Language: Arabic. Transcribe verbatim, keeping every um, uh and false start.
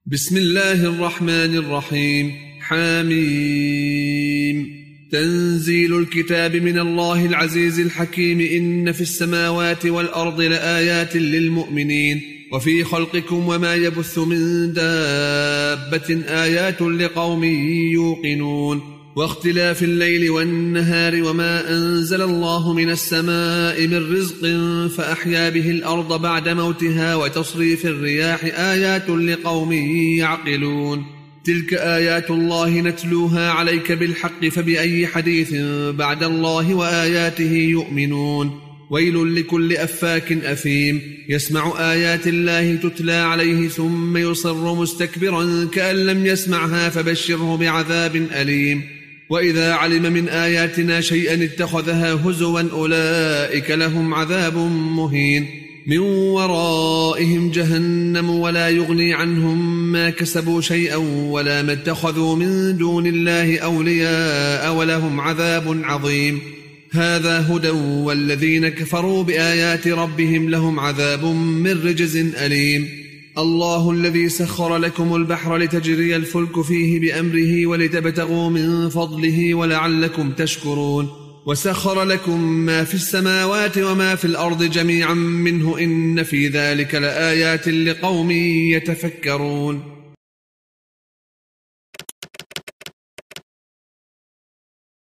بسم الله الرحمن الرحيم. حاميم. تنزيل الكتاب من الله العزيز الحكيم. إن في السماوات والأرض لآيات للمؤمنين وفي خلقكم وما يبث من دابة آيات لقوم يوقنون واختلاف الليل والنهار وما أنزل الله من السماء من رزق فأحيا به الأرض بعد موتها وتصريف الرياح آيات لقوم يعقلون. تلك آيات الله نتلوها عليك بالحق فبأي حديث بعد الله وآياته يؤمنون. ويل لكل أفاك أثيم يسمع آيات الله تتلى عليه ثم يصر مستكبرا كأن لم يسمعها فبشره بعذاب أليم. وإذا علم من آياتنا شيئا اتخذها هزوا أولئك لهم عذاب مهين من ورائهم جهنم ولا يغني عنهم ما كسبوا شيئا ولا ما اتخذوا من دون الله أولياء ولهم عذاب عظيم. هذا هدى والذين كفروا بآيات ربهم لهم عذاب من رجز أليم. الله الذي سخر لكم البحر لتجري الفلك فيه بأمره ولتبتغوا من فضله ولعلكم تشكرون. وسخر لكم ما في السماوات وما في الأرض جميعا منه إن في ذلك لآيات لقوم يتفكرون.